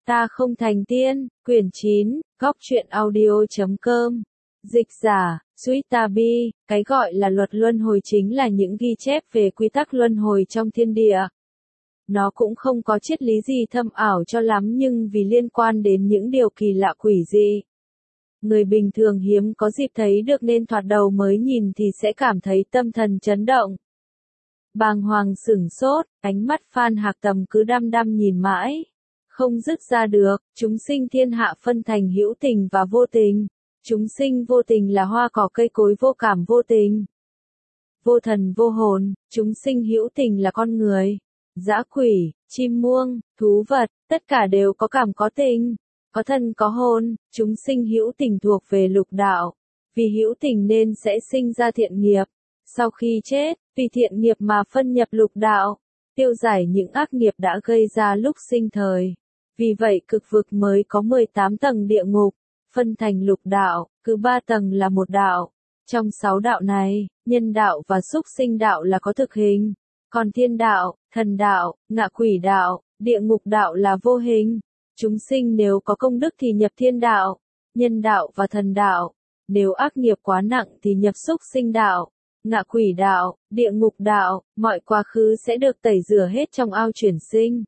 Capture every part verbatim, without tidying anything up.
Ta không thành tiên, quyển chín, góc truyện audio.com. Dịch giả, Suitabi, cái gọi là luật luân hồi chính là những ghi chép về quy tắc luân hồi trong thiên địa. Nó cũng không có triết lý gì thâm ảo cho lắm nhưng vì liên quan đến những điều kỳ lạ quỷ dị. Người bình thường hiếm có dịp thấy được nên thoạt đầu mới nhìn thì sẽ cảm thấy tâm thần chấn động. Bàng hoàng sửng sốt, ánh mắt Phan Hạc Tầm cứ đăm đăm nhìn mãi. Không dứt ra được, chúng sinh thiên hạ phân thành hữu tình và vô tình. Chúng sinh vô tình là hoa cỏ cây cối vô cảm vô tình. Vô thần vô hồn, chúng sinh hữu tình là con người, dã quỷ, chim muông, thú vật, tất cả đều có cảm có tình, có thân có hồn. Chúng sinh hữu tình thuộc về lục đạo, vì hữu tình nên sẽ sinh ra thiện nghiệp. Sau khi chết, vì thiện nghiệp mà phân nhập lục đạo, tiêu giải những ác nghiệp đã gây ra lúc sinh thời. Vì vậy cực vực mới có mười tám tầng địa ngục, phân thành lục đạo, cứ ba tầng là một đạo. Trong sáu đạo này, nhân đạo và súc sinh đạo là có thực hình, còn thiên đạo, thần đạo, ngạ quỷ đạo, địa ngục đạo là vô hình. Chúng sinh nếu có công đức thì nhập thiên đạo, nhân đạo và thần đạo. Nếu ác nghiệp quá nặng thì nhập súc sinh đạo, ngạ quỷ đạo, địa ngục đạo. Mọi quá khứ sẽ được tẩy rửa hết trong ao chuyển sinh,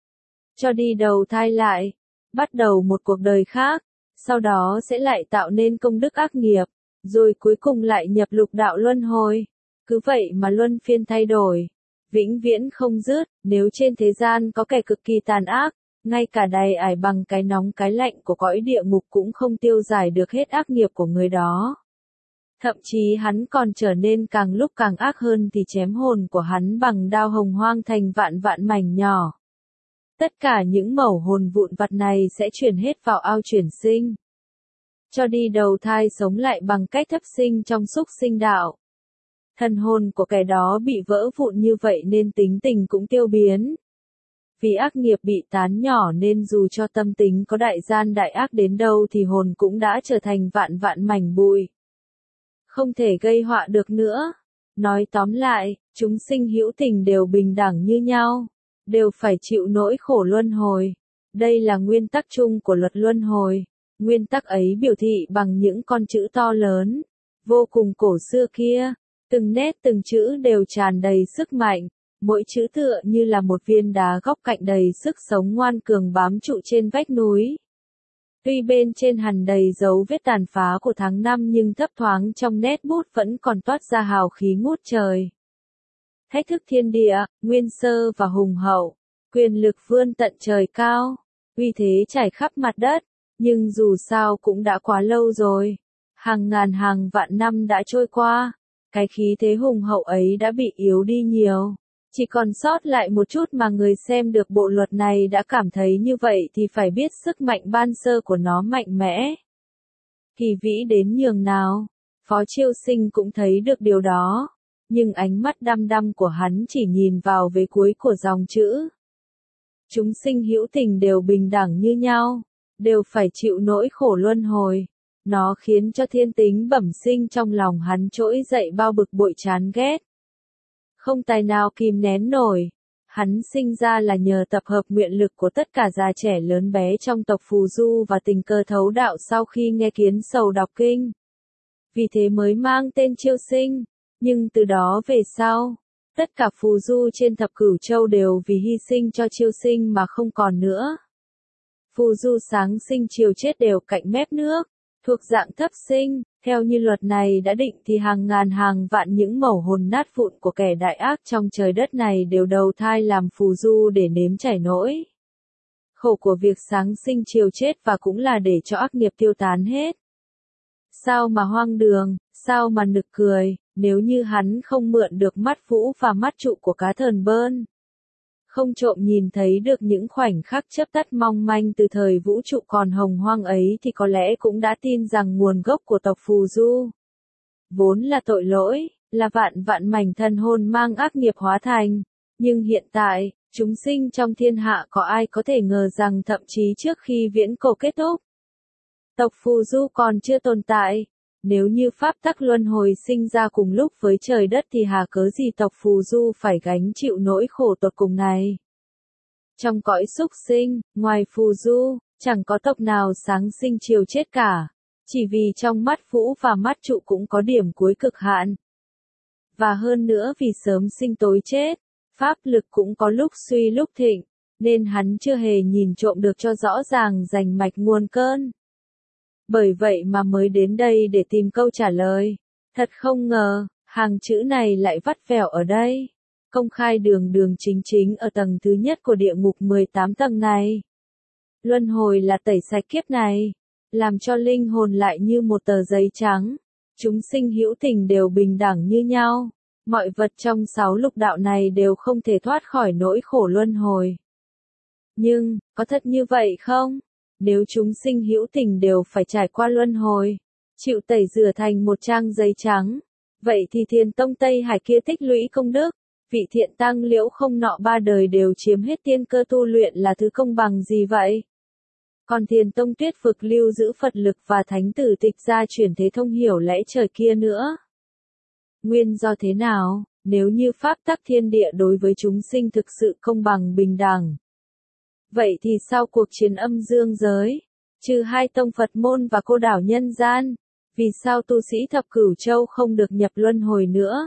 cho đi đầu thai lại, bắt đầu một cuộc đời khác, sau đó sẽ lại tạo nên công đức ác nghiệp, rồi cuối cùng lại nhập lục đạo luân hồi. Cứ vậy mà luân phiên thay đổi, vĩnh viễn không dứt. Nếu trên thế gian có kẻ cực kỳ tàn ác, ngay cả đầy ải bằng cái nóng cái lạnh của cõi địa ngục cũng không tiêu giải được hết ác nghiệp của người đó. Thậm chí hắn còn trở nên càng lúc càng ác hơn thì chém hồn của hắn bằng đao hồng hoang thành vạn vạn mảnh nhỏ. Tất cả những mẩu hồn vụn vặt này sẽ chuyển hết vào ao chuyển sinh, cho đi đầu thai sống lại bằng cách thấp sinh trong súc sinh đạo. Thần hồn của kẻ đó bị vỡ vụn như vậy nên tính tình cũng tiêu biến. Vì ác nghiệp bị tán nhỏ nên dù cho tâm tính có đại gian đại ác đến đâu thì hồn cũng đã trở thành vạn vạn mảnh bụi, không thể gây họa được nữa. Nói tóm lại, chúng sinh hữu tình đều bình đẳng như nhau, đều phải chịu nỗi khổ luân hồi. Đây là nguyên tắc chung của luật luân hồi. Nguyên tắc ấy biểu thị bằng những con chữ to lớn, vô cùng cổ xưa kia. Từng nét từng chữ đều tràn đầy sức mạnh, mỗi chữ tựa như là một viên đá góc cạnh đầy sức sống ngoan cường bám trụ trên vách núi. Tuy bên trên hằn đầy dấu vết tàn phá của tháng năm nhưng thấp thoáng trong nét bút vẫn còn toát ra hào khí ngút trời. Thách thức thiên địa, nguyên sơ và hùng hậu, quyền lực vươn tận trời cao, uy thế trải khắp mặt đất, nhưng dù sao cũng đã quá lâu rồi. Hàng ngàn hàng vạn năm đã trôi qua, cái khí thế hùng hậu ấy đã bị yếu đi nhiều. Chỉ còn sót lại một chút mà người xem được bộ luật này đã cảm thấy như vậy thì phải biết sức mạnh ban sơ của nó mạnh mẽ, kỳ vĩ đến nhường nào. Phó Chiêu Sinh cũng thấy được điều đó, nhưng ánh mắt đăm đăm của hắn chỉ nhìn vào vế cuối của dòng chữ. Chúng sinh hữu tình đều bình đẳng như nhau, đều phải chịu nỗi khổ luân hồi. Nó khiến cho thiên tính bẩm sinh trong lòng hắn trỗi dậy bao bực bội chán ghét, không tài nào kìm nén nổi. Hắn sinh ra là nhờ tập hợp nguyện lực của tất cả già trẻ lớn bé trong tộc Phù Du và tình cờ thấu đạo sau khi nghe Kiến Sầu đọc kinh. Vì thế mới mang tên Chiêu Sinh. Nhưng từ đó về sau, tất cả Phù Du trên thập cửu châu đều vì hy sinh cho Chiêu Sinh mà không còn nữa. Phù Du sáng sinh chiều chết đều cạnh mép nước, thuộc dạng thấp sinh. Theo như luật này đã định thì hàng ngàn hàng vạn những mẩu hồn nát vụn của kẻ đại ác trong trời đất này đều đầu thai làm phù du để nếm trải nỗi khổ của việc sáng sinh chiều chết và cũng là để cho ác nghiệp tiêu tán hết. Sao mà hoang đường, sao mà nực cười, nếu như hắn không mượn được mắt vũ và mắt trụ của cá thờn bơn, không trộm nhìn thấy được những khoảnh khắc chớp tắt mong manh từ thời vũ trụ còn hồng hoang ấy thì có lẽ cũng đã tin rằng nguồn gốc của tộc Phù Du vốn là tội lỗi, là vạn vạn mảnh thần hồn mang ác nghiệp hóa thành. Nhưng hiện tại, chúng sinh trong thiên hạ có ai có thể ngờ rằng thậm chí trước khi viễn cổ kết thúc, tộc Phù Du còn chưa tồn tại. Nếu như pháp tắc luân hồi sinh ra cùng lúc với trời đất thì hà cớ gì tộc Phù Du phải gánh chịu nỗi khổ tột cùng này. Trong cõi súc sinh, ngoài phù du, chẳng có tộc nào sáng sinh chiều chết cả. Chỉ vì trong mắt Vũ và mắt Trụ cũng có điểm cuối cực hạn. Và hơn nữa vì sớm sinh tối chết, pháp lực cũng có lúc suy lúc thịnh, nên hắn chưa hề nhìn trộm được cho rõ ràng rành mạch nguồn cơn. Bởi vậy mà mới đến đây để tìm câu trả lời. Thật không ngờ, hàng chữ này lại vắt vẻo ở đây. Công khai đường đường chính chính ở tầng thứ nhất của địa ngục mười tám tầng này. Luân hồi là tẩy sạch kiếp này, làm cho linh hồn lại như một tờ giấy trắng. Chúng sinh hữu tình đều bình đẳng như nhau. Mọi vật trong sáu lục đạo này đều không thể thoát khỏi nỗi khổ luân hồi. Nhưng, có thật như vậy không? Nếu chúng sinh hữu tình đều phải trải qua luân hồi, chịu tẩy rửa thành một trang giấy trắng, vậy thì Thiền Tông Tây Hải kia tích lũy công đức, vị thiện tăng Liễu Không nọ ba đời đều chiếm hết tiên cơ tu luyện là thứ công bằng gì vậy? Còn Thiền Tông Tuyết Vực lưu giữ Phật lực và Thánh Tử Tịch gia chuyển thế thông hiểu lẽ trời kia nữa. Nguyên do thế nào, nếu như pháp tắc thiên địa đối với chúng sinh thực sự công bằng bình đẳng? Vậy thì sau cuộc chiến âm dương giới, trừ hai tông Phật môn và cô đảo nhân gian, vì sao tu sĩ thập cửu châu không được nhập luân hồi nữa?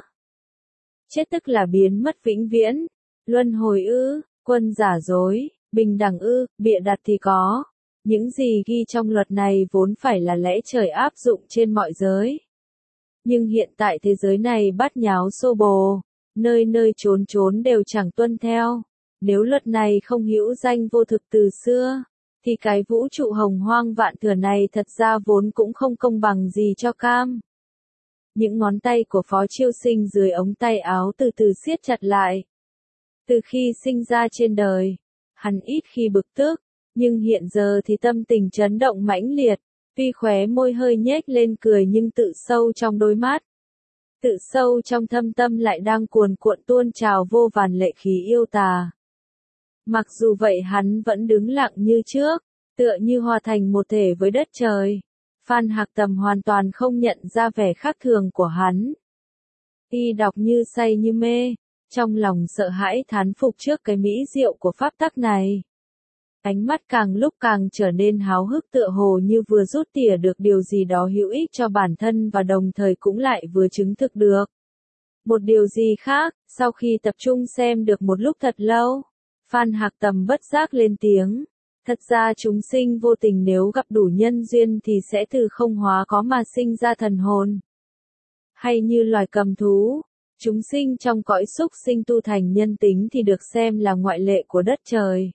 Chết tức là biến mất vĩnh viễn. Luân hồi ư, quân giả dối, bình đẳng ư, bịa đặt thì có. Những gì ghi trong luật này vốn phải là lẽ trời áp dụng trên mọi giới. Nhưng hiện tại thế giới này bát nháo xô bồ, nơi nơi trốn trốn đều chẳng tuân theo. Nếu luật này không hữu danh vô thực từ xưa, thì cái vũ trụ hồng hoang vạn thừa này thật ra vốn cũng không công bằng gì cho cam. Những ngón tay của Phó Chiêu Sinh dưới ống tay áo từ từ siết chặt lại. Từ khi sinh ra trên đời, hắn ít khi bực tức, nhưng hiện giờ thì tâm tình chấn động mãnh liệt, tuy khóe môi hơi nhếch lên cười nhưng tự sâu trong đôi mắt. Tự sâu trong thâm tâm lại đang cuồn cuộn tuôn trào vô vàn lệ khí yêu tà. Mặc dù vậy hắn vẫn đứng lặng như trước, tựa như hòa thành một thể với đất trời. Phan Hạc Tầm hoàn toàn không nhận ra vẻ khác thường của hắn. Y đọc như say như mê, trong lòng sợ hãi thán phục trước cái mỹ diệu của pháp tắc này. Ánh mắt càng lúc càng trở nên háo hức tựa hồ như vừa rút tỉa được điều gì đó hữu ích cho bản thân và đồng thời cũng lại vừa chứng thực được một điều gì khác. Sau khi tập trung xem được một lúc thật lâu, Phan Hạc Tầm bất giác lên tiếng. Thật ra chúng sinh vô tình nếu gặp đủ nhân duyên thì sẽ từ không hóa có mà sinh ra thần hồn. Hay như loài cầm thú, chúng sinh trong cõi súc sinh tu thành nhân tính thì được xem là ngoại lệ của đất trời.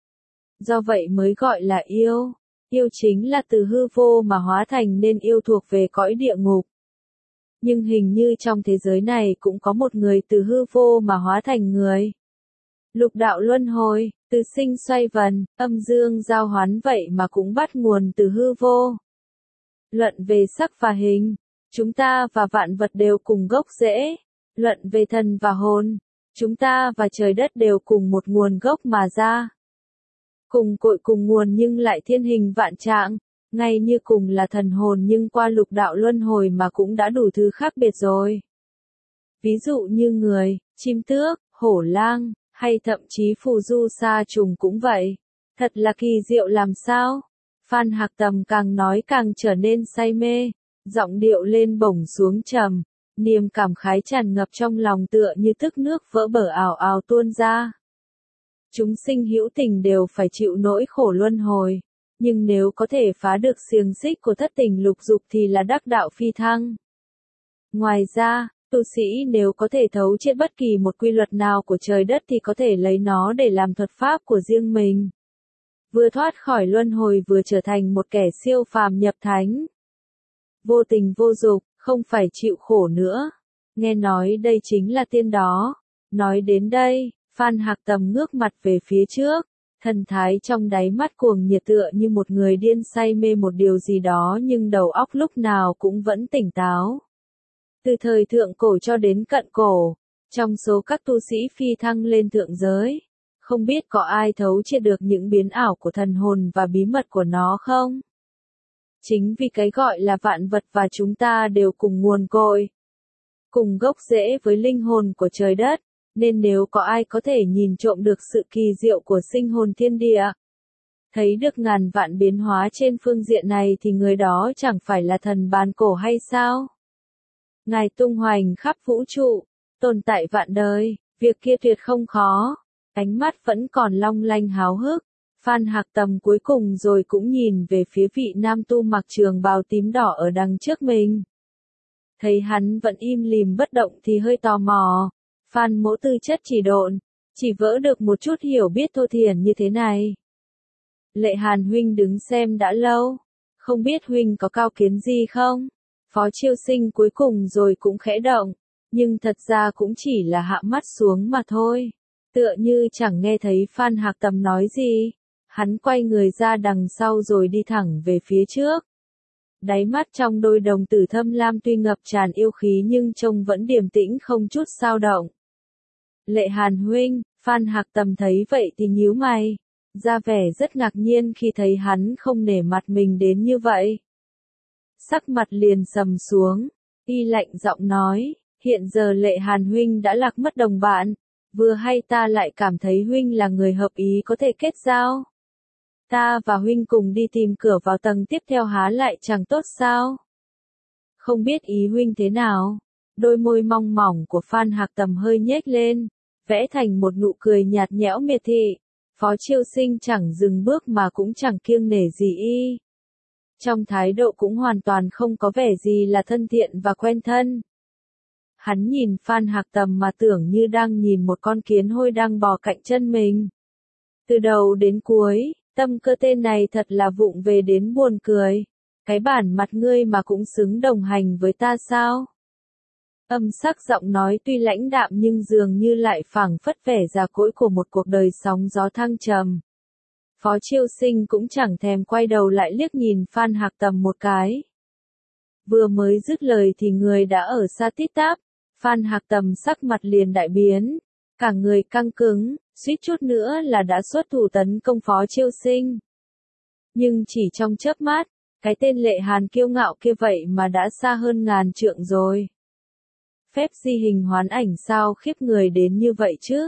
Do vậy mới gọi là yêu. Yêu chính là từ hư vô mà hóa thành nên yêu thuộc về cõi địa ngục. Nhưng hình như trong thế giới này cũng có một người từ hư vô mà hóa thành người. Lục đạo luân hồi, từ sinh xoay vần, âm dương giao hoán vậy mà cũng bắt nguồn từ hư vô. Luận về sắc và hình, chúng ta và vạn vật đều cùng gốc rễ. Luận về thần và hồn, chúng ta và trời đất đều cùng một nguồn gốc mà ra. Cùng cội cùng nguồn nhưng lại thiên hình vạn trạng, ngay như cùng là thần hồn nhưng qua lục đạo luân hồi mà cũng đã đủ thứ khác biệt rồi. Ví dụ như người, chim tước, hổ lang, hay thậm chí phù du sa trùng cũng vậy. Thật là kỳ diệu làm sao? Phan Hạc Tầm càng nói càng trở nên say mê, giọng điệu lên bổng xuống trầm, niềm cảm khái tràn ngập trong lòng tựa như tức nước vỡ bờ ào ào tuôn ra. Chúng sinh hữu tình đều phải chịu nỗi khổ luân hồi, nhưng nếu có thể phá được xiềng xích của thất tình lục dục thì là đắc đạo phi thăng. Ngoài ra, tu sĩ nếu có thể thấu triệt bất kỳ một quy luật nào của trời đất thì có thể lấy nó để làm thuật pháp của riêng mình. Vừa thoát khỏi luân hồi vừa trở thành một kẻ siêu phàm nhập thánh. Vô tình vô dục, không phải chịu khổ nữa. Nghe nói đây chính là tiên đó. Nói đến đây, Phan Hạc Tầm ngước mặt về phía trước, thần thái trong đáy mắt cuồng nhiệt tựa như một người điên say mê một điều gì đó nhưng đầu óc lúc nào cũng vẫn tỉnh táo. Từ thời thượng cổ cho đến cận cổ, trong số các tu sĩ phi thăng lên thượng giới, không biết có ai thấu triệt được những biến ảo của thần hồn và bí mật của nó không? Chính vì cái gọi là vạn vật và chúng ta đều cùng nguồn cội, cùng gốc rễ với linh hồn của trời đất, nên nếu có ai có thể nhìn trộm được sự kỳ diệu của sinh hồn thiên địa, thấy được ngàn vạn biến hóa trên phương diện này thì người đó chẳng phải là thần bàn cổ hay sao? Ngài tung hoành khắp vũ trụ, tồn tại vạn đời, việc kia tuyệt không khó. Ánh mắt vẫn còn long lanh háo hức, Phan Hạc Tầm cuối cùng rồi cũng nhìn về phía vị nam tu mặc trường bào tím đỏ ở đằng trước mình. Thấy hắn vẫn im lìm bất động thì hơi tò mò. Phan mỗ tư chất chỉ độn, chỉ vỡ được một chút hiểu biết thô thiển như thế này. Lệ Hàn huynh đứng xem đã lâu, không biết huynh có cao kiến gì không? Phó Chiêu Sinh cuối cùng rồi cũng khẽ động, nhưng thật ra cũng chỉ là hạ mắt xuống mà thôi. Tựa như chẳng nghe thấy Phan Hạc Tầm nói gì, hắn quay người ra đằng sau rồi đi thẳng về phía trước. Đáy mắt trong đôi đồng tử thâm lam tuy ngập tràn yêu khí nhưng trông vẫn điềm tĩnh không chút xao động. Lệ Hàn huynh, Phan Hạc Tầm thấy vậy thì nhíu mày, ra vẻ rất ngạc nhiên khi thấy hắn không nể mặt mình đến như vậy. Sắc mặt liền sầm xuống, y lạnh giọng nói, hiện giờ Lệ Hàn huynh đã lạc mất đồng bạn, vừa hay ta lại cảm thấy huynh là người hợp ý có thể kết giao. Ta và huynh cùng đi tìm cửa vào tầng tiếp theo há lại chẳng tốt sao? Không biết ý huynh thế nào? Đôi môi mong mỏng của Phan Hạc Tầm hơi nhếch lên, vẽ thành một nụ cười nhạt nhẽo miệt thị. Phó Chiêu Sinh chẳng dừng bước mà cũng chẳng kiêng nể gì y. Trong thái độ cũng hoàn toàn không có vẻ gì là thân thiện và quen thân. Hắn nhìn Phan Hạc Tầm mà tưởng như đang nhìn một con kiến hôi đang bò cạnh chân mình. Từ đầu đến cuối, tâm cơ tên này thật là vụng về đến buồn cười. Cái bản mặt ngươi mà cũng xứng đồng hành với ta sao? Âm sắc giọng nói tuy lãnh đạm nhưng dường như lại phảng phất vẻ già cỗi của một cuộc đời sóng gió thăng trầm. Phó Chiêu Sinh cũng chẳng thèm quay đầu lại liếc nhìn Phan Hạc Tầm một cái. Vừa mới dứt lời thì người đã ở xa tít tắp, Phan Hạc Tầm sắc mặt liền đại biến, cả người căng cứng, suýt chút nữa là đã xuất thủ tấn công Phó Chiêu Sinh. Nhưng chỉ trong chớp mắt, cái tên Lệ Hàn kiêu ngạo kia vậy mà đã xa hơn ngàn trượng rồi. Phép di hình hoán ảnh sao khiếp người đến như vậy chứ?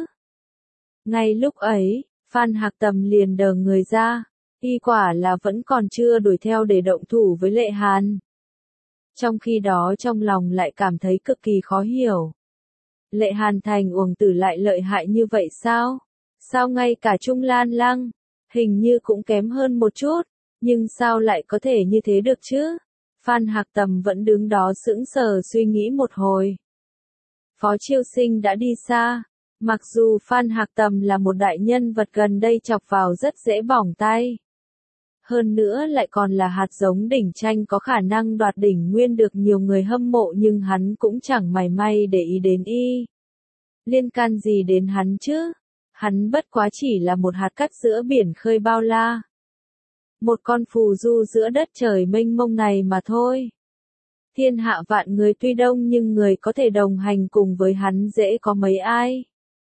Ngay lúc ấy, Phan Hạc Tầm liền đờ người ra, y quả là vẫn còn chưa đuổi theo để động thủ với Lệ Hàn. Trong khi đó trong lòng lại cảm thấy cực kỳ khó hiểu. Lệ Hàn thành uổng tử lại lợi hại như vậy sao? Sao ngay cả Trung Lan Lăng, hình như cũng kém hơn một chút, nhưng sao lại có thể như thế được chứ? Phan Hạc Tầm vẫn đứng đó sững sờ suy nghĩ một hồi. Phó Chiêu Sinh đã đi xa, mặc dù Phan Hạc Tầm là một đại nhân vật gần đây chọc vào rất dễ bỏng tay. Hơn nữa lại còn là hạt giống đỉnh tranh có khả năng đoạt đỉnh nguyên được nhiều người hâm mộ nhưng hắn cũng chẳng mảy may để ý đến y. Liên can gì đến hắn chứ? Hắn bất quá chỉ là một hạt cát giữa biển khơi bao la. Một con phù du giữa đất trời mênh mông này mà thôi. Thiên hạ vạn người tuy đông nhưng người có thể đồng hành cùng với hắn dễ có mấy ai.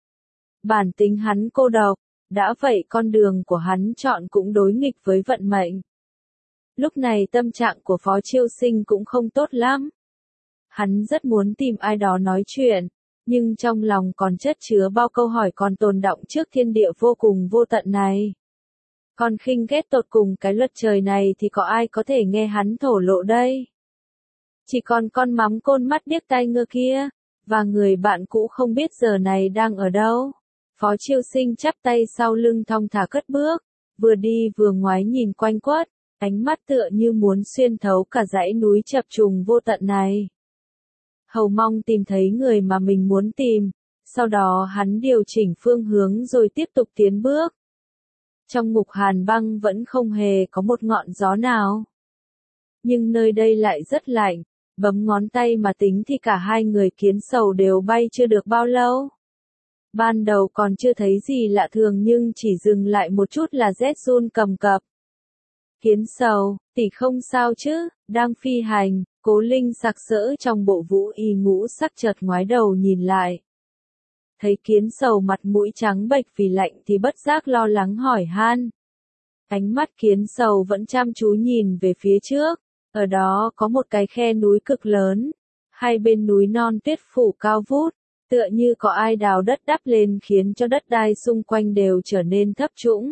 Bản tính hắn cô độc, đã vậy con đường của hắn chọn cũng đối nghịch với vận mệnh. Lúc này tâm trạng của Phó Chiêu Sinh cũng không tốt lắm. Hắn rất muốn tìm ai đó nói chuyện, nhưng trong lòng còn chất chứa bao câu hỏi còn tồn đọng trước thiên địa vô cùng vô tận này. Còn khinh ghét tột cùng cái luật trời này thì có ai có thể nghe hắn thổ lộ đây? Chỉ còn con mắm côn mắt điếc tai ngơ kia, và người bạn cũ không biết giờ này đang ở đâu. Phó Chiêu Sinh chắp tay sau lưng thong thả cất bước, vừa đi vừa ngoái nhìn quanh quất, ánh mắt tựa như muốn xuyên thấu cả dãy núi chập trùng vô tận này. Hầu mong tìm thấy người mà mình muốn tìm, sau đó hắn điều chỉnh phương hướng rồi tiếp tục tiến bước. Trong ngục hàn băng vẫn không hề có một ngọn gió nào. Nhưng nơi đây lại rất lạnh, bấm ngón tay mà tính thì cả hai người kiến sầu đều bay chưa được bao lâu. Ban đầu còn chưa thấy gì lạ thường nhưng chỉ dừng lại một chút là rét run cầm cập. Kiến sầu, tỷ không sao chứ, đang phi hành, Cố Linh sặc sỡ trong bộ vũ y ngũ sắc chợt ngoái đầu nhìn lại. Thấy kiến sầu mặt mũi trắng bệch vì lạnh thì bất giác lo lắng hỏi han. Ánh mắt kiến sầu vẫn chăm chú nhìn về phía trước, ở đó có một cái khe núi cực lớn, hai bên núi non tuyết phủ cao vút, Tựa như có ai đào đất đắp lên khiến cho đất đai xung quanh đều trở nên thấp trũng.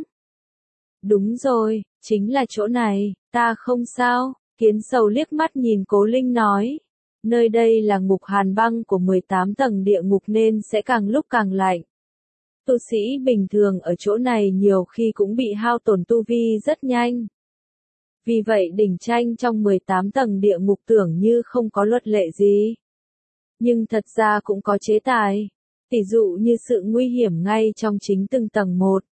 Đúng rồi, chính là chỗ này, ta không sao, Kiến Sầu liếc mắt nhìn Cố Linh nói. Nơi đây là ngục hàn băng của mười tám tầng địa ngục nên sẽ càng lúc càng lạnh. Tu sĩ bình thường ở chỗ này nhiều khi cũng bị hao tổn tu vi rất nhanh. Vì vậy đỉnh tranh trong mười tám tầng địa ngục tưởng như không có luật lệ gì. Nhưng thật ra cũng có chế tài. Tỷ dụ như sự nguy hiểm ngay trong chính từng tầng một.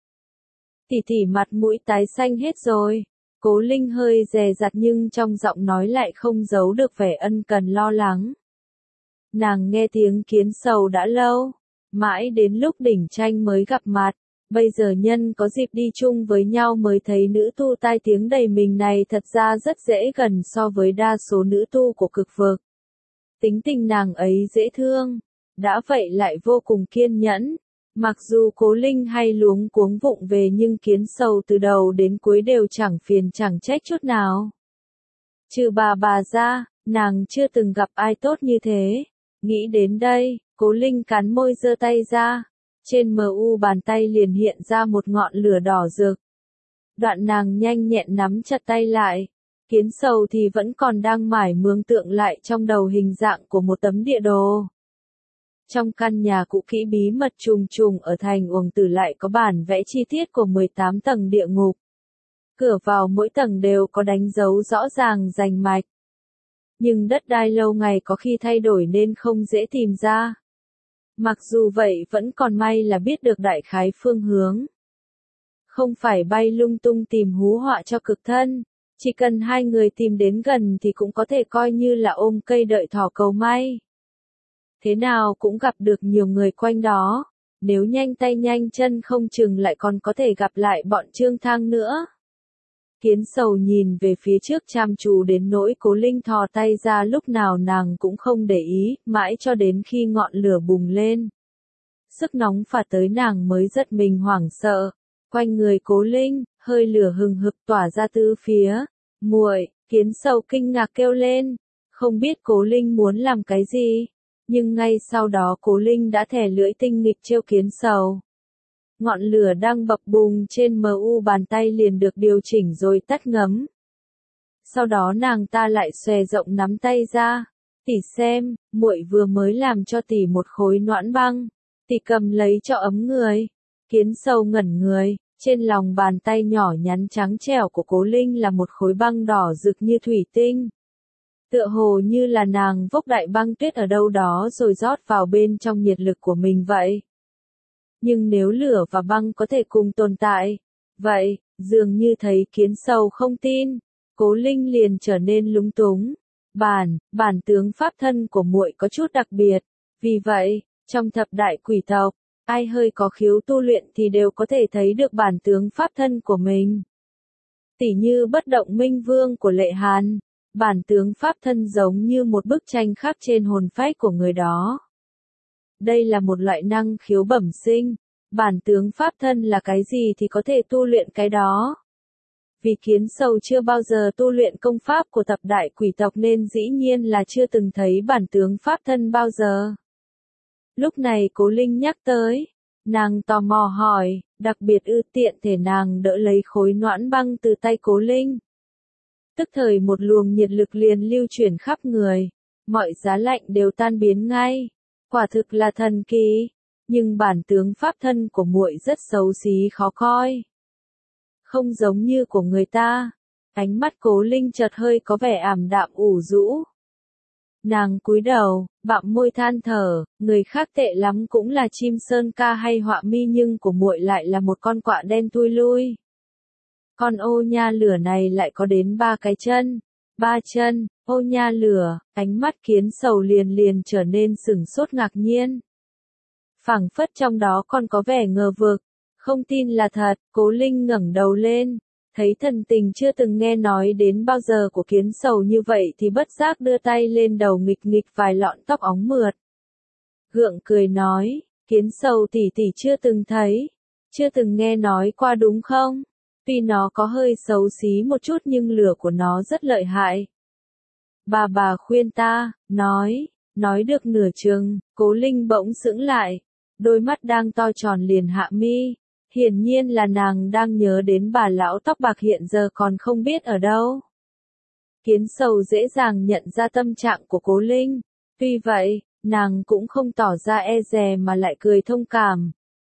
Tỷ tỷ mặt mũi tái xanh hết rồi. Cố Linh hơi dè dặt nhưng trong giọng nói lại không giấu được vẻ ân cần lo lắng. Nàng nghe tiếng Kiến Sầu đã lâu. Mãi đến lúc đỉnh tranh mới gặp mặt. Bây giờ nhân có dịp đi chung với nhau mới thấy nữ tu tai tiếng đầy mình này thật ra rất dễ gần so với đa số nữ tu của cực vực. Tính tình nàng ấy dễ thương, đã vậy lại vô cùng kiên nhẫn. Mặc dù Cố Linh hay luống cuống vụng về nhưng Kiến Sầu từ đầu đến cuối đều chẳng phiền chẳng trách chút nào. Trừ bà bà ra, nàng chưa từng gặp ai tốt như thế. Nghĩ đến đây, Cố Linh cắn môi giơ tay ra. Trên mờ u bàn tay liền hiện ra một ngọn lửa đỏ rực. Đoạn nàng nhanh nhẹn nắm chặt tay lại. Kiến Sầu thì vẫn còn đang mải mường tượng lại trong đầu hình dạng của một tấm địa đồ. Trong căn nhà cũ kỹ bí mật trùng trùng ở thành Uổng Tử lại có bản vẽ chi tiết của mười tám tầng địa ngục. Cửa vào mỗi tầng đều có đánh dấu rõ ràng rành mạch. Nhưng đất đai lâu ngày có khi thay đổi nên không dễ tìm ra. Mặc dù vậy vẫn còn may là biết được đại khái phương hướng. Không phải bay lung tung tìm hú họa cho cực thân. Chỉ cần hai người tìm đến gần thì cũng có thể coi như là ôm cây đợi thỏ cầu may. Thế nào cũng gặp được nhiều người quanh đó. Nếu nhanh tay nhanh chân không chừng lại còn có thể gặp lại bọn Trương Thang nữa. Kiến Sầu nhìn về phía trước chăm chú đến nỗi Cố Linh thò tay ra lúc nào nàng cũng không để ý, mãi cho đến khi ngọn lửa bùng lên. Sức nóng phả tới nàng mới giật mình hoảng sợ. Quanh người Cố Linh, hơi lửa hừng hực tỏa ra tứ phía. Muội, Kiến Sầu kinh ngạc kêu lên. Không biết Cố Linh muốn làm cái gì. Nhưng ngay sau đó Cố Linh đã thè lưỡi tinh nghịch trêu Kiến Sầu. Ngọn lửa đang bập bùng trên mờ u bàn tay liền được điều chỉnh rồi tắt ngấm. Sau đó nàng ta lại xòe rộng nắm tay ra. Tỷ xem, muội vừa mới làm cho tỷ một khối noãn băng. Tỷ cầm lấy cho ấm người. Kiến Sầu ngẩn người, trên lòng bàn tay nhỏ nhắn trắng trẻo của Cố Linh là một khối băng đỏ rực như thủy tinh. Tựa hồ như là nàng vốc đại băng tuyết ở đâu đó rồi rót vào bên trong nhiệt lực của mình vậy. Nhưng nếu lửa và băng có thể cùng tồn tại, vậy, dường như thấy Kiến Sầu không tin, Cố Linh liền trở nên lúng túng. Bản, bản tướng pháp thân của muội có chút đặc biệt, vì vậy, trong thập đại quỷ tộc, ai hơi có khiếu tu luyện thì đều có thể thấy được bản tướng pháp thân của mình. Tỉ như Bất Động Minh Vương của Lệ Hàn, bản tướng pháp thân giống như một bức tranh khắc trên hồn phách của người đó. Đây là một loại năng khiếu bẩm sinh, bản tướng pháp thân là cái gì thì có thể tu luyện cái đó. Vì Kiến Sầu chưa bao giờ tu luyện công pháp của thập đại quỷ tộc nên dĩ nhiên là chưa từng thấy bản tướng pháp thân bao giờ. Lúc này Cố Linh nhắc tới, nàng tò mò hỏi, đặc biệt ư tiện thể nàng đỡ lấy khối noãn băng từ tay Cố Linh. Tức thời một luồng nhiệt lực liền lưu chuyển khắp người, mọi giá lạnh đều tan biến ngay. Quả thực là thần kỳ, nhưng bản tướng pháp thân của muội rất xấu xí khó coi. Không giống như của người ta. Ánh mắt Cố Linh chợt hơi có vẻ ảm đạm ủ rũ. Nàng cúi đầu, bặm môi than thở, người khác tệ lắm cũng là chim sơn ca hay họa mi nhưng của muội lại là một con quạ đen thui lui. Con ô nha lửa này lại có đến ba cái chân, ba chân, ô nha lửa, ánh mắt Kiến Sầu liền liền trở nên sửng sốt ngạc nhiên. Phảng phất trong đó còn có vẻ ngờ vực, không tin là thật, Cố Linh ngẩng đầu lên, thấy thần tình chưa từng nghe nói đến bao giờ của Kiến Sầu như vậy thì bất giác đưa tay lên đầu nghịch nghịch vài lọn tóc óng mượt. Gượng cười nói, Kiến Sầu tỷ tỷ chưa từng thấy, chưa từng nghe nói qua đúng không? Tuy nó có hơi xấu xí một chút nhưng lửa của nó rất lợi hại. Bà bà khuyên ta, nói, Nói được nửa chừng, Cố Linh bỗng sững lại, đôi mắt đang to tròn liền hạ mi, hiển nhiên là nàng đang nhớ đến bà lão tóc bạc hiện giờ còn không biết ở đâu. Kiến Sầu dễ dàng nhận ra tâm trạng của Cố Linh, tuy vậy, nàng cũng không tỏ ra e dè mà lại cười thông cảm.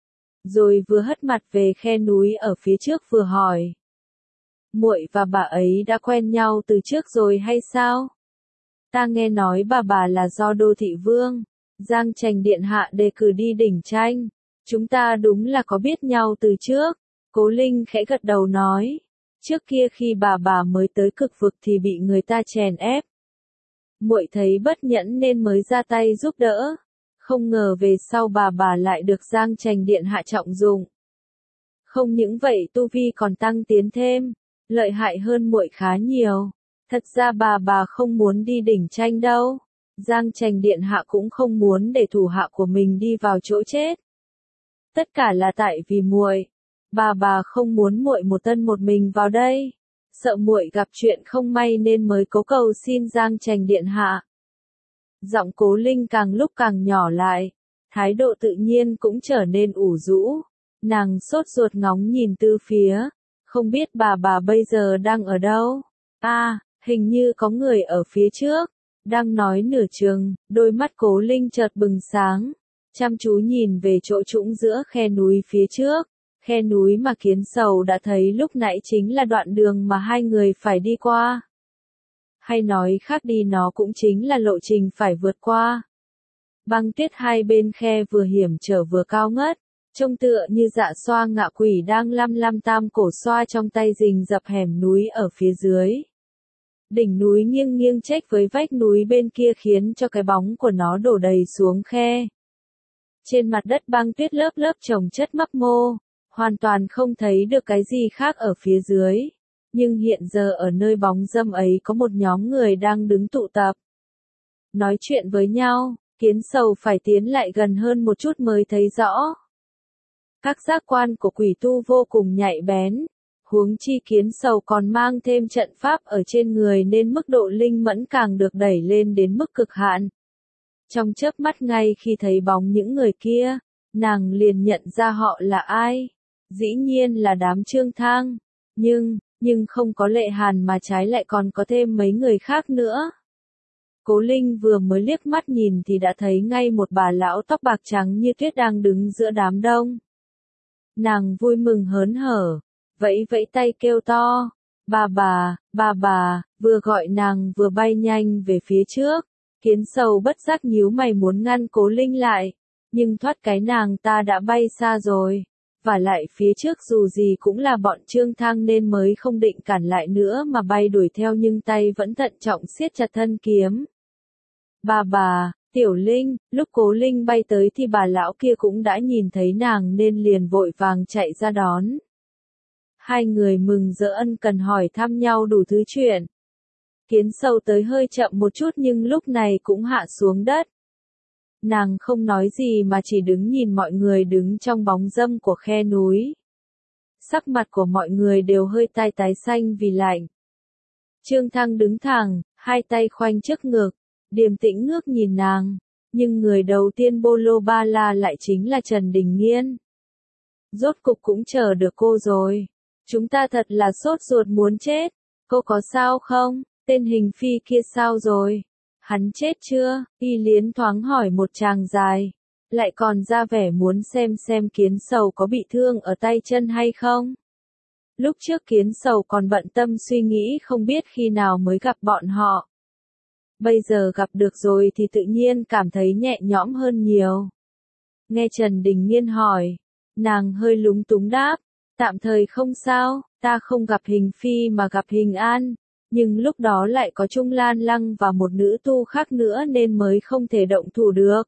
Rồi vừa hất mặt về khe núi ở phía trước vừa hỏi. Muội và bà ấy đã quen nhau từ trước rồi hay sao? Ta nghe nói bà bà là do Đô Thị Vương, Giang Trành Điện Hạ đề cử đi đỉnh tranh. Chúng ta đúng là có biết nhau từ trước. Cố Linh khẽ gật đầu nói. Trước kia khi bà bà mới tới Cực Vực thì bị người ta chèn ép. Muội thấy bất nhẫn nên mới ra tay giúp đỡ. Không ngờ về sau bà bà lại được Giang Trành Điện Hạ trọng dụng. Không những vậy tu vi còn tăng tiến thêm, lợi hại hơn muội khá nhiều. Thật ra bà bà không muốn đi đỉnh tranh đâu. Giang Trành Điện Hạ cũng không muốn để thủ hạ của mình đi vào chỗ chết. Tất cả là tại vì muội. Bà bà không muốn muội một thân một mình vào đây. Sợ muội gặp chuyện không may nên mới cố cầu xin Giang Trành Điện Hạ. Giọng Cố Linh càng lúc càng nhỏ lại, thái độ tự nhiên cũng trở nên ủ rũ. Nàng sốt ruột ngóng nhìn từ phía, không biết bà bà bây giờ đang ở đâu. A, à, hình như có người ở phía trước. Đang nói nửa chừng, đôi mắt Cố Linh chợt bừng sáng, chăm chú nhìn về chỗ trũng giữa khe núi phía trước. Khe núi mà Kiến Sầu đã thấy lúc nãy chính là đoạn đường mà hai người phải đi qua. Hay nói khác đi nó cũng chính là lộ trình phải vượt qua. Băng tuyết hai bên khe vừa hiểm trở vừa cao ngất, trông tựa như dạ xoa ngạ quỷ đang lăm lăm tam cổ xoa trong tay rình dập hẻm núi ở phía dưới. Đỉnh núi nghiêng nghiêng chếch với vách núi bên kia khiến cho cái bóng của nó đổ đầy xuống khe. Trên mặt đất băng tuyết lớp lớp chồng chất mấp mô, hoàn toàn không thấy được cái gì khác ở phía dưới. Nhưng hiện giờ ở nơi bóng râm ấy có một nhóm người đang đứng tụ tập. Nói chuyện với nhau, Kiến Sầu phải tiến lại gần hơn một chút mới thấy rõ. Các giác quan của quỷ tu vô cùng nhạy bén. Huống chi Kiến Sầu còn mang thêm trận pháp ở trên người nên mức độ linh mẫn càng được đẩy lên đến mức cực hạn. Trong chớp mắt ngay khi thấy bóng những người kia, nàng liền nhận ra họ là ai. Dĩ nhiên là đám Trương Thang. Nhưng, nhưng không có Lệ Hàn mà trái lại còn có thêm mấy người khác nữa. Cố Linh vừa mới liếc mắt nhìn thì đã thấy ngay một bà lão tóc bạc trắng như tuyết đang đứng giữa đám đông. Nàng vui mừng hớn hở, vẫy vẫy tay kêu to, bà bà, bà bà, vừa gọi nàng vừa bay nhanh về phía trước. Kiến Sầu bất giác nhíu mày muốn ngăn Cố Linh lại, nhưng thoát cái nàng ta đã bay xa rồi. Và lại phía trước dù gì cũng là bọn Trương Thang nên mới không định cản lại nữa mà bay đuổi theo nhưng tay vẫn thận trọng siết chặt thân kiếm. Bà bà, Tiểu Linh, lúc Cố Linh bay tới thì bà lão kia cũng đã nhìn thấy nàng nên liền vội vàng chạy ra đón. Hai người mừng rỡ ân cần hỏi thăm nhau đủ thứ chuyện. Kiến Sầu tới hơi chậm một chút nhưng lúc này cũng hạ xuống đất. Nàng không nói gì mà chỉ đứng nhìn mọi người đứng trong bóng râm của khe núi. Sắc mặt của mọi người đều hơi tai tái xanh vì lạnh. Trương Thăng đứng thẳng, hai tay khoanh trước ngực, điềm tĩnh ngước nhìn nàng. Nhưng người đầu tiên bô lô ba la lại chính là Trần Đình Nghiên. Rốt cục cũng chờ được cô rồi. Chúng ta thật là sốt ruột muốn chết. Cô có sao không? Tên hình phi kia sao rồi? Hắn chết chưa? Y Liến thoáng hỏi một tràng dài. Lại còn ra vẻ muốn xem xem Kiến Sầu có bị thương ở tay chân hay không. Lúc trước Kiến Sầu còn bận tâm suy nghĩ không biết khi nào mới gặp bọn họ. Bây giờ gặp được rồi thì tự nhiên cảm thấy nhẹ nhõm hơn nhiều. Nghe Trần Đình Nghiên hỏi, nàng hơi lúng túng đáp, tạm thời không sao, ta không gặp Hình Phi mà gặp Hình An, nhưng lúc đó lại có Trung Lan Lăng và một nữ tu khác nữa nên mới không thể động thủ được.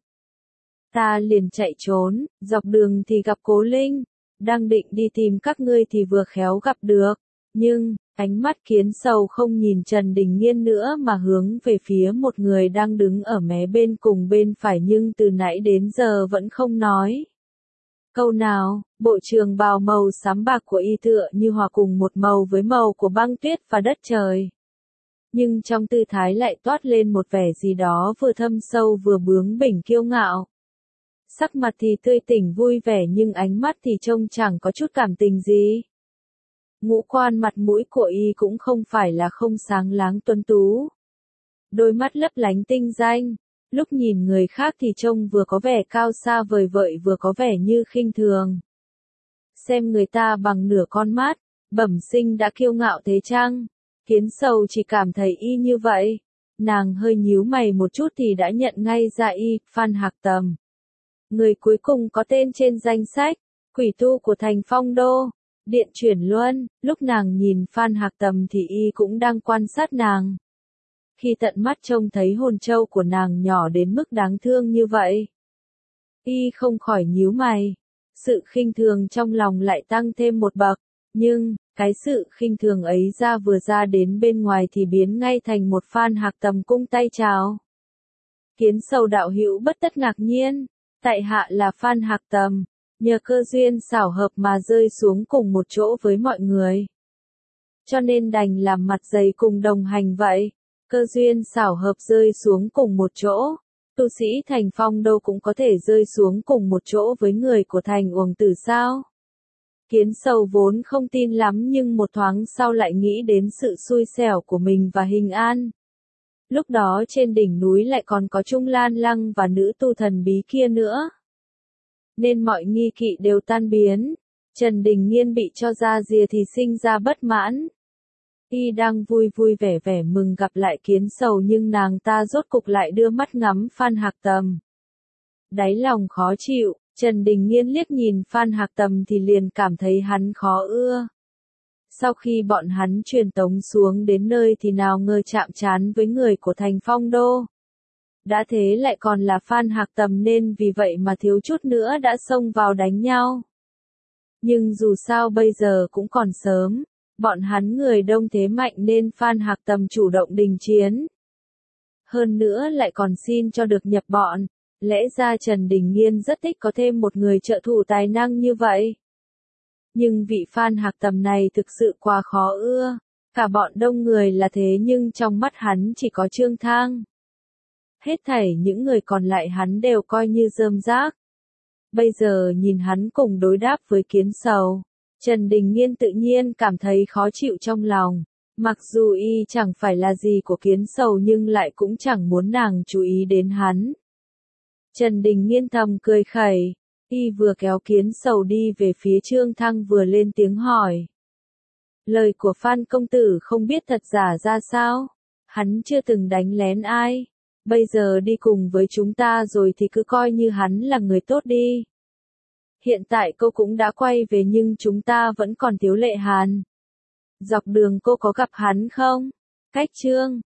Ta liền chạy trốn, dọc đường thì gặp Cố Linh, đang định đi tìm các ngươi thì vừa khéo gặp được, nhưng, ánh mắt Kiến Sầu không nhìn Trần Đình Nghiên nữa mà hướng về phía một người đang đứng ở mé bên cùng bên phải nhưng từ nãy đến giờ vẫn không nói câu nào. Bộ trường bào màu xám bạc của y tựa như hòa cùng một màu với màu của băng tuyết và đất trời. nhưng trong tư thái lại toát lên một vẻ gì đó vừa thâm sâu vừa bướng bỉnh kiêu ngạo. Sắc mặt thì tươi tỉnh vui vẻ nhưng ánh mắt thì trông chẳng có chút cảm tình gì. Ngũ quan mặt mũi của y cũng không phải là không sáng láng tuấn tú. Đôi mắt lấp lánh tinh danh, lúc nhìn người khác thì trông vừa có vẻ cao xa vời vợi vừa có vẻ như khinh thường. Xem người ta bằng nửa con mắt, bẩm sinh đã kiêu ngạo thế chăng? Kiến Sầu chỉ cảm thấy y như vậy. Nàng hơi nhíu mày một chút thì đã nhận ngay ra y, Phan Hạc Tầm. Người cuối cùng có tên trên danh sách, quỷ tu của thành Phong Đô. Điện chuyển luân, lúc nàng nhìn Phan Hạc Tầm thì y cũng đang quan sát nàng. Khi tận mắt trông thấy hồn trâu của nàng nhỏ đến mức đáng thương như vậy, y không khỏi nhíu mày. Sự khinh thường trong lòng lại tăng thêm một bậc, nhưng, cái sự khinh thường ấy ra vừa ra đến bên ngoài thì biến ngay thành một Phan Hạc Tầm cung tay chào. Kiến Sầu đạo hữu bất tất ngạc nhiên, tại hạ là Phan Hạc Tầm, nhờ cơ duyên xảo hợp mà rơi xuống cùng một chỗ với mọi người. Cho nên đành làm mặt dày cùng đồng hành vậy. Cơ duyên xảo hợp rơi xuống cùng một chỗ, tu sĩ thành Phong Đô cũng có thể rơi xuống cùng một chỗ với người của thành Uổng Tử sao? Kiến Sầu vốn không tin lắm nhưng một thoáng sau lại nghĩ đến sự xui xẻo của mình và Hình An. Lúc đó trên đỉnh núi lại còn có Trung Lan Lăng và nữ tu thần bí kia nữa. Nên mọi nghi kỵ đều tan biến. Trần Đình Nghiên bị cho ra rìa thì sinh ra bất mãn. Y đang vui vui vẻ vẻ mừng gặp lại Kiến Sầu nhưng nàng ta rốt cục lại đưa mắt ngắm Phan Hạc Tầm. Đáy lòng khó chịu, Trần Đình Nghiên liếc nhìn Phan Hạc Tầm thì liền cảm thấy hắn khó ưa. Sau khi bọn hắn truyền tống xuống đến nơi thì nào ngờ chạm trán với người của thành Phong Đô. Đã thế lại còn là Phan Hạc Tầm nên vì vậy mà thiếu chút nữa đã xông vào đánh nhau. Nhưng dù sao bây giờ cũng còn sớm, bọn hắn người đông thế mạnh nên Phan Hạc Tầm chủ động đình chiến. Hơn nữa lại còn xin cho được nhập bọn, lẽ ra Trần Đình Nghiên rất thích có thêm một người trợ thủ tài năng như vậy. Nhưng vị Phan Hạc Tầm này thực sự quá khó ưa, cả bọn đông người là thế nhưng trong mắt hắn chỉ có Trương Thang. Hết thảy những người còn lại hắn đều coi như rơm rác. Bây giờ nhìn hắn cùng đối đáp với Kiến Sầu, Trần Đình Nghiên tự nhiên cảm thấy khó chịu trong lòng. Mặc dù y chẳng phải là gì của Kiến Sầu nhưng lại cũng chẳng muốn nàng chú ý đến hắn. Trần Đình Nghiên thầm cười khẩy, y vừa kéo Kiến Sầu đi về phía Trương Thăng vừa lên tiếng hỏi. Lời của Phan công tử không biết thật giả ra sao? Hắn chưa từng đánh lén ai. Bây giờ đi cùng với chúng ta rồi thì cứ coi như hắn là người tốt đi. Hiện tại cô cũng đã quay về nhưng chúng ta vẫn còn thiếu Lệ Hàn. Dọc đường cô có gặp hắn không? Cách Trương